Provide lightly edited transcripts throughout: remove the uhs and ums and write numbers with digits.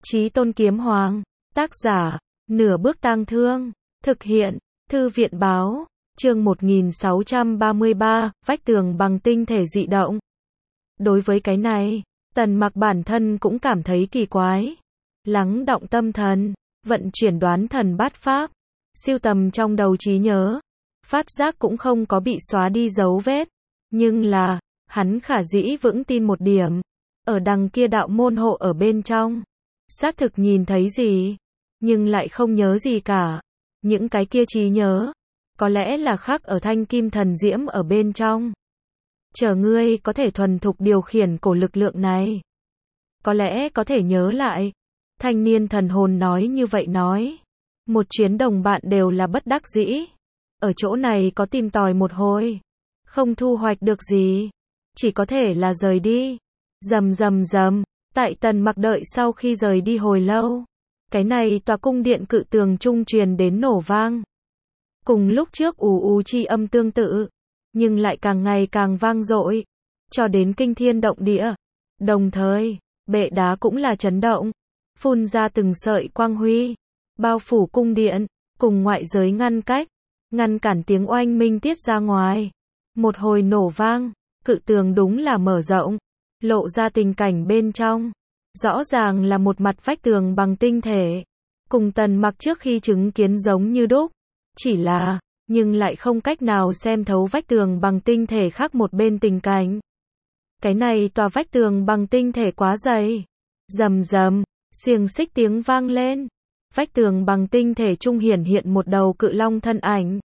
Chí Tôn Kiếm Hoàng. Tác giả, Nửa Bước Tang Thương. Thực hiện, Thư viện Báo. Chương 1633, vách tường bằng tinh thể dị động. Đối với cái này, Tần Mặc bản thân cũng cảm thấy kỳ quái. Lắng động tâm thần, vận chuyển đoán thần bát pháp, siêu tầm trong đầu trí nhớ, phát giác cũng không có bị xóa đi dấu vết. Nhưng là, hắn khả dĩ vững tin một điểm, ở đằng kia đạo môn hộ ở bên trong, xác thực nhìn thấy gì, nhưng lại không nhớ gì cả. Những cái kia trí nhớ, có lẽ là khắc ở thanh kim thần diễm ở bên trong. Chờ ngươi có thể thuần thục điều khiển cổ lực lượng này, có lẽ có thể nhớ lại. Thanh niên thần hồn nói như vậy nói. Một chuyến đồng bạn đều là bất đắc dĩ. Ở chỗ này có tìm tòi một hồi, không thu hoạch được gì, chỉ có thể là rời đi. Rầm rầm rầm, tại Tần Mặc đợi sau khi rời đi hồi lâu, cái này tòa cung điện cự tường trung truyền đến nổ vang. Cùng lúc trước ù ù chi âm tương tự, nhưng lại càng ngày càng vang dội, cho đến kinh thiên động địa. Đồng thời, bệ đá cũng là chấn động, phun ra từng sợi quang huy, bao phủ cung điện, cùng ngoại giới ngăn cách, ngăn cản tiếng oanh minh tiết ra ngoài. Một hồi nổ vang, cự tường đúng là mở rộng, lộ ra tình cảnh bên trong. Rõ ràng là một mặt vách tường bằng tinh thể, cùng Tần Mặc trước khi chứng kiến giống như đúc. Chỉ là, nhưng lại không cách nào xem thấu vách tường bằng tinh thể khác một bên tình cảnh. Cái này tòa vách tường bằng tinh thể quá dày. Rầm rầm, xiềng xích tiếng vang lên. Vách tường bằng tinh thể trung hiển hiện một đầu cự long thân ảnh,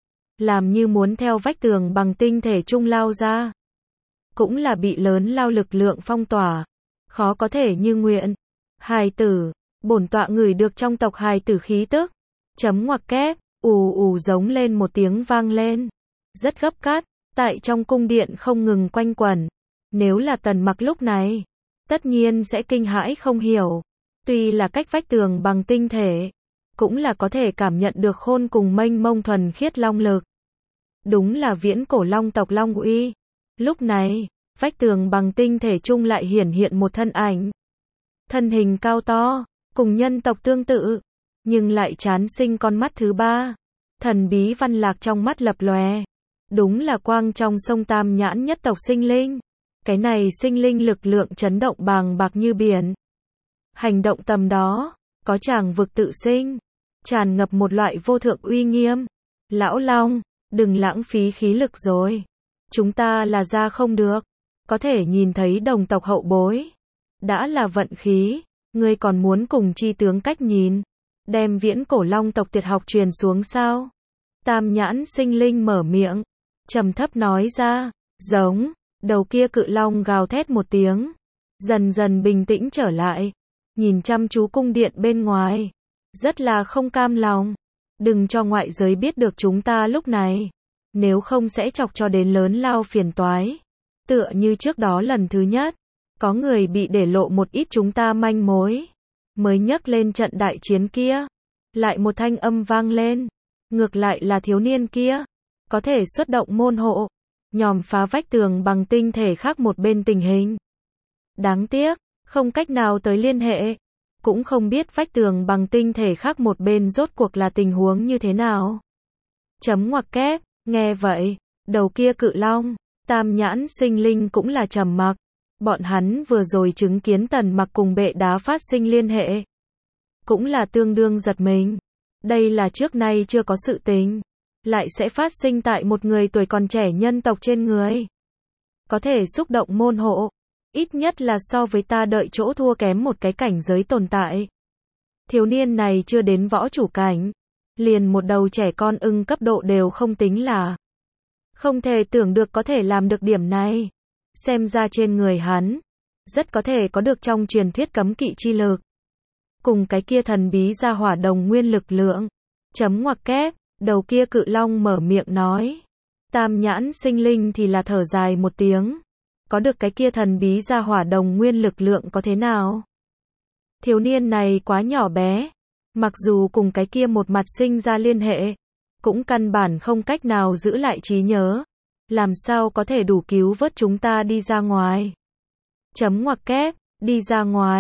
làm như muốn theo vách tường bằng tinh thể trung lao ra. Cũng là bị lớn lao lực lượng phong tỏa, khó có thể như nguyện. Hài tử, bổn tọa ngửi được trong tộc hài tử khí tức. Chấm ngoặc kép, ù ù giống lên một tiếng vang lên. Rất gấp gáp, tại trong cung điện không ngừng quanh quẩn. Nếu là Tần Mặc lúc này, tất nhiên sẽ kinh hãi không hiểu. Tuy là cách vách tường bằng tinh thể, cũng là có thể cảm nhận được khôn cùng mênh mông thuần khiết long lực. Đúng là viễn cổ long tộc long uy. Lúc này, vách tường bằng tinh thể trung lại hiển hiện một thân ảnh. Thân hình cao to, cùng nhân tộc tương tự, nhưng lại chán sinh con mắt thứ ba. Thần bí văn lạc trong mắt lập lòe. Đúng là quang trong sông Tam Nhãn nhất tộc sinh linh. Cái này sinh linh lực lượng chấn động bàng bạc như biển. Hành động tầm đó, có tràng vực tự sinh, tràn ngập một loại vô thượng uy nghiêm. Lão Long, đừng lãng phí khí lực rồi. Chúng ta là ra không được. Có thể nhìn thấy đồng tộc hậu bối. Đã là vận khí, ngươi còn muốn cùng chi tướng cách nhìn. Đem viễn cổ long tộc tuyệt học truyền xuống sao? Tam Nhãn sinh linh mở miệng, trầm thấp nói ra. Giống, đầu kia cự long gào thét một tiếng, dần dần bình tĩnh trở lại. Nhìn chăm chú cung điện bên ngoài, rất là không cam lòng. Đừng cho ngoại giới biết được chúng ta lúc này, nếu không sẽ chọc cho đến lớn lao phiền toái. Tựa như trước đó lần thứ nhất, có người bị để lộ một ít chúng ta manh mối, mới nhắc lên trận đại chiến kia. Lại một thanh âm vang lên, ngược lại là thiếu niên kia, có thể xuất động môn hộ, nhòm phá vách tường bằng tinh thể khác một bên tình hình. Đáng tiếc, không cách nào tới liên hệ, cũng không biết vách tường bằng tinh thể khác một bên rốt cuộc là tình huống như thế nào. Chấm ngoặc kép, nghe vậy, đầu kia cự long, Tam Nhãn sinh linh cũng là trầm mặc. Bọn hắn vừa rồi chứng kiến Tần Mặc cùng bệ đá phát sinh liên hệ, cũng là tương đương giật mình. Đây là trước nay chưa có sự tình, lại sẽ phát sinh tại một người tuổi còn trẻ nhân tộc trên người. Có thể xúc động môn hộ, ít nhất là so với ta đợi chỗ thua kém một cái cảnh giới tồn tại. Thiếu niên này chưa đến võ chủ cảnh, liền một đầu trẻ con ưng cấp độ đều không tính là. Không thể tưởng được có thể làm được điểm này. Xem ra trên người hắn, rất có thể có được trong truyền thuyết cấm kỵ chi lực. Cùng cái kia thần bí ra hỏa đồng nguyên lực lượng. Chấm ngoặc kép, đầu kia cự long mở miệng nói. Tam Nhãn sinh linh thì là thở dài một tiếng. Có được cái kia thần bí ra hỏa đồng nguyên lực lượng có thế nào? Thiếu niên này quá nhỏ bé. Mặc dù cùng cái kia một mặt sinh ra liên hệ, cũng căn bản không cách nào giữ lại trí nhớ. Làm sao có thể đủ cứu vớt chúng ta đi ra ngoài? Chấm ngoặc kép, đi ra ngoài.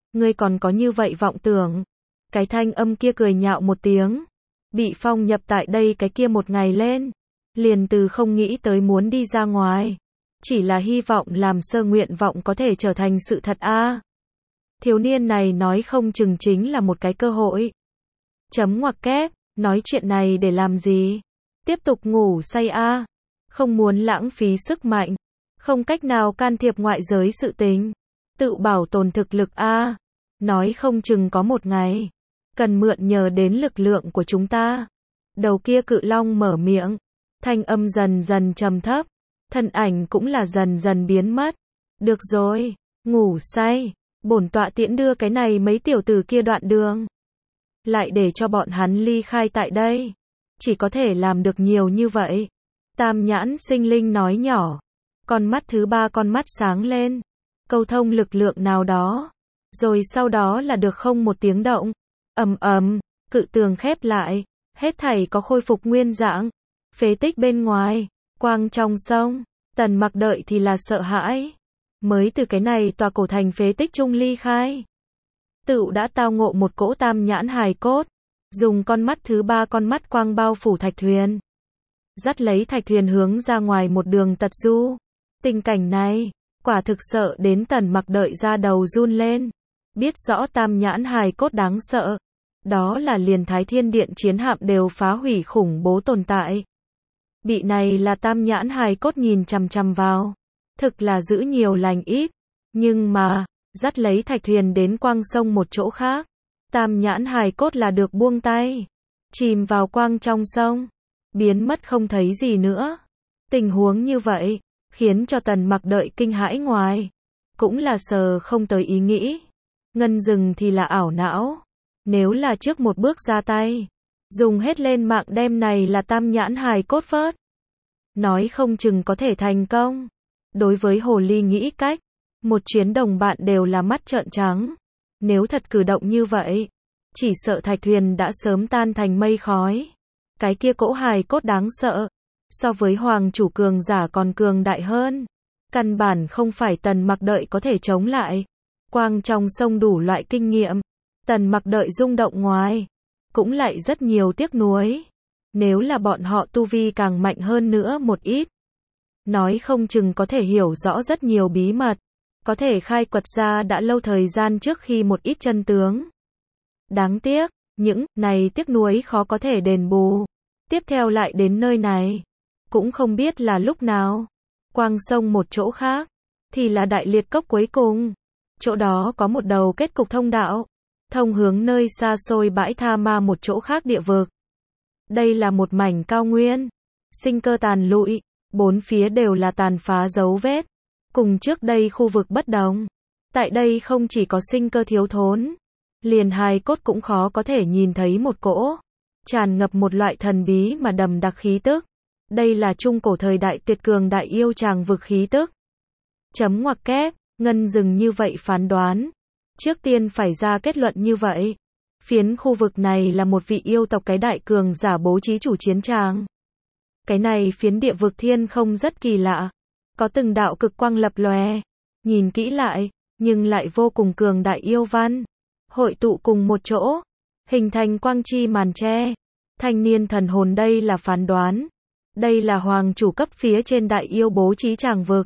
Ngươi còn có như vậy vọng tưởng. Cái thanh âm kia cười nhạo một tiếng. Bị phong nhập tại đây cái kia một ngày lên. Liền từ không nghĩ tới muốn đi ra ngoài. Chỉ là hy vọng làm sơ nguyện vọng có thể trở thành sự thật a. Thiếu niên này nói không chừng chính là một cái cơ hội. Chấm ngoặc kép, nói chuyện này để làm gì? Tiếp tục ngủ say a. Không muốn lãng phí sức mạnh. Không cách nào can thiệp ngoại giới sự tình. Tự bảo tồn thực lực a. Nói không chừng có một ngày. Cần mượn nhờ đến lực lượng của chúng ta. Đầu kia cự long mở miệng. Thanh âm dần dần trầm thấp. Thân ảnh cũng là dần dần biến mất. Được rồi, ngủ say. Bổn tọa tiễn đưa cái này mấy tiểu tử kia đoạn đường. Lại để cho bọn hắn ly khai tại đây. Chỉ có thể làm được nhiều như vậy. Tam nhãn sinh linh nói nhỏ. Con mắt thứ ba con mắt sáng lên. Câu thông lực lượng nào đó. Rồi sau đó là được không một tiếng động. Ầm ầm, cự tường khép lại. Hết thảy có khôi phục nguyên dạng. Phế tích bên ngoài. Quang trong sông. Tần Mặc đợi thì là sợ hãi. Mới từ cái này tòa cổ thành phế tích trung ly khai. Tựu đã tao ngộ một cỗ tam nhãn hài cốt. Dùng con mắt thứ ba con mắt quang bao phủ thạch thuyền. Dắt lấy thạch thuyền hướng ra ngoài một đường tật du. Tình cảnh này, quả thực sợ đến Tần Mặc đợi ra đầu run lên. Biết rõ tam nhãn hài cốt đáng sợ. Đó là liền Thái Thiên Điện chiến hạm đều phá hủy khủng bố tồn tại. Bị này là tam nhãn hài cốt nhìn chằm chằm vào. Thực là giữ nhiều lành ít. Nhưng mà, dắt lấy thạch thuyền đến quang sông một chỗ khác. Tam nhãn hài cốt là được buông tay. Chìm vào quang trong sông. Biến mất không thấy gì nữa. Tình huống như vậy, khiến cho Tần Mặc đợi kinh hãi ngoài. Cũng là sờ không tới ý nghĩ. Ngân rừng thì là ảo não. Nếu là trước một bước ra tay. Dùng hết lên mạng đem này là tam nhãn hài cốt vớt. Nói không chừng có thể thành công. Đối với hồ ly nghĩ cách. Một chuyến đồng bạn đều là mắt trợn trắng. Nếu thật cử động như vậy. Chỉ sợ thạch thuyền đã sớm tan thành mây khói. Cái kia cỗ hài cốt đáng sợ. So với hoàng chủ cường giả còn cường đại hơn. Căn bản không phải Tần Mặc đợi có thể chống lại. Quang trong sông đủ loại kinh nghiệm. Tần Mặc đợi rung động ngoài. Cũng lại rất nhiều tiếc nuối. Nếu là bọn họ tu vi càng mạnh hơn nữa một ít. Nói không chừng có thể hiểu rõ rất nhiều bí mật. Có thể khai quật ra đã lâu thời gian trước khi một ít chân tướng. Đáng tiếc, những này tiếc nuối khó có thể đền bù. Tiếp theo lại đến nơi này. Cũng không biết là lúc nào. Quang sông một chỗ khác. Thì là đại liệt cốc cuối cùng. Chỗ đó có một đầu kết cục thông đạo. Thông hướng nơi xa xôi bãi tha ma một chỗ khác địa vực. Đây là một mảnh cao nguyên. Sinh cơ tàn lụi. Bốn phía đều là tàn phá dấu vết. Cùng trước đây khu vực bất đồng. Tại đây không chỉ có sinh cơ thiếu thốn. Liền hài cốt cũng khó có thể nhìn thấy một cỗ. Tràn ngập một loại thần bí mà đầm đặc khí tức. Đây là trung cổ thời đại tuyệt cường đại yêu tràng vực khí tức. Chấm ngoặc kép, Ngân dừng như vậy phán đoán. Trước tiên phải ra kết luận như vậy. Phiến khu vực này là một vị yêu tộc cái đại cường giả bố trí chủ chiến tràng. Cái này phiến địa vực thiên không rất kỳ lạ. Có từng đạo cực quang lập lòe. Nhìn kỹ lại, nhưng lại vô cùng cường đại yêu văn. Hội tụ cùng một chỗ. Hình thành quang chi màn tre. Thanh niên thần hồn đây là phán đoán. Đây là hoàng chủ cấp phía trên đại yêu bố trí tràng vực.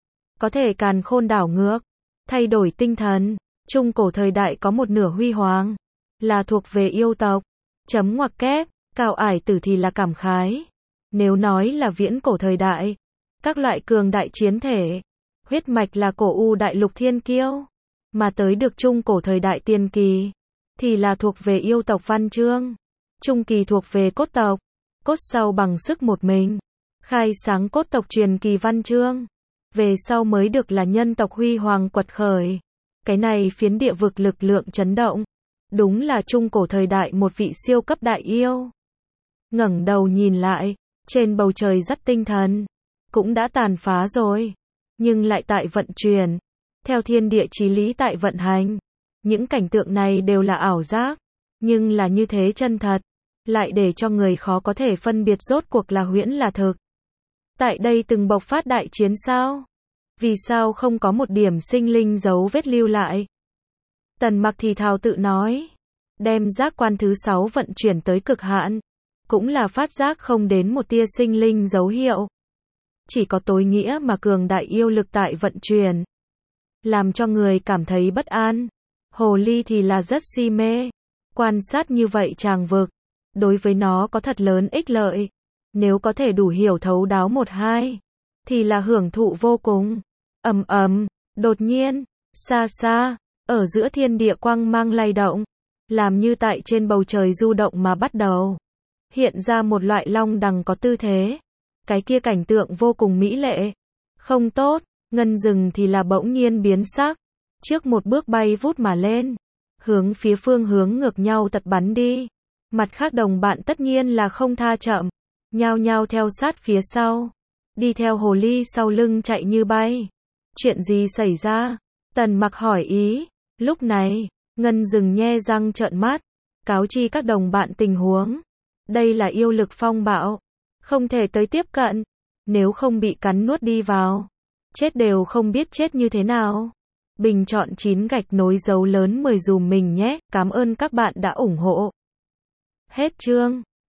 Có thể càn khôn đảo ngược. Thay đổi tinh thần. Trung cổ thời đại có một nửa huy hoàng. Là thuộc về yêu tộc. Chấm ngoặc kép, Cao Ải Tử thì là cảm khái. Nếu nói là viễn cổ thời đại. Các loại cường đại chiến thể. Huyết mạch là cổ u đại lục thiên kiêu. Mà tới được trung cổ thời đại tiên kỳ. Thì là thuộc về yêu tộc văn chương. Trung kỳ thuộc về cốt tộc. Cốt sau bằng sức một mình. Khai sáng cốt tộc truyền kỳ văn chương. Về sau mới được là nhân tộc huy hoàng quật khởi. Cái này phiến địa vực lực lượng chấn động. Đúng là trung cổ thời đại một vị siêu cấp đại yêu. Ngẩng đầu nhìn lại. Trên bầu trời rất tinh thần. Cũng đã tàn phá rồi. Nhưng lại tại vận chuyển. Theo thiên địa chí lý tại vận hành. Những cảnh tượng này đều là ảo giác. Nhưng là như thế chân thật. Lại để cho người khó có thể phân biệt rốt cuộc là huyễn là thực. Tại đây từng bộc phát đại chiến sao? Vì sao không có một điểm sinh linh dấu vết lưu lại? Tần Mặc thì thào tự nói. Đem giác quan thứ 6 vận chuyển tới cực hạn. Cũng là phát giác không đến một tia sinh linh dấu hiệu. Chỉ có tối nghĩa mà cường đại yêu lực tại vận chuyển. Làm cho người cảm thấy bất an. Hồ ly thì là rất si mê. Quan sát như vậy tràng vực. Đối với nó có thật lớn ích lợi. Nếu có thể đủ hiểu thấu đáo một hai. Thì là hưởng thụ vô cùng. Ầm ầm, đột nhiên, xa xa, ở giữa thiên địa quang mang lay động. Làm như tại trên bầu trời du động mà bắt đầu. Hiện ra một loại long đằng có tư thế. Cái kia cảnh tượng vô cùng mỹ lệ. Không tốt, ngân rừng thì là bỗng nhiên biến sắc. Trước một bước bay vút mà lên. Hướng phía phương hướng ngược nhau tật bắn đi. Mặt khác đồng bạn tất nhiên là không tha chậm. Nhao nhao theo sát phía sau. Đi theo hồ ly sau lưng chạy như bay. Chuyện gì xảy ra? Tần Mặc hỏi ý. Lúc này, ngân rừng nhe răng trợn mắt. Cáo chi các đồng bạn tình huống. Đây là yêu lực phong bạo. Không thể tới tiếp cận. Nếu không bị cắn nuốt đi vào. Chết đều không biết chết như thế nào. Bình chọn 9 gạch nối dấu lớn 10 dùm mình nhé. Cảm ơn các bạn đã ủng hộ. Hết chương.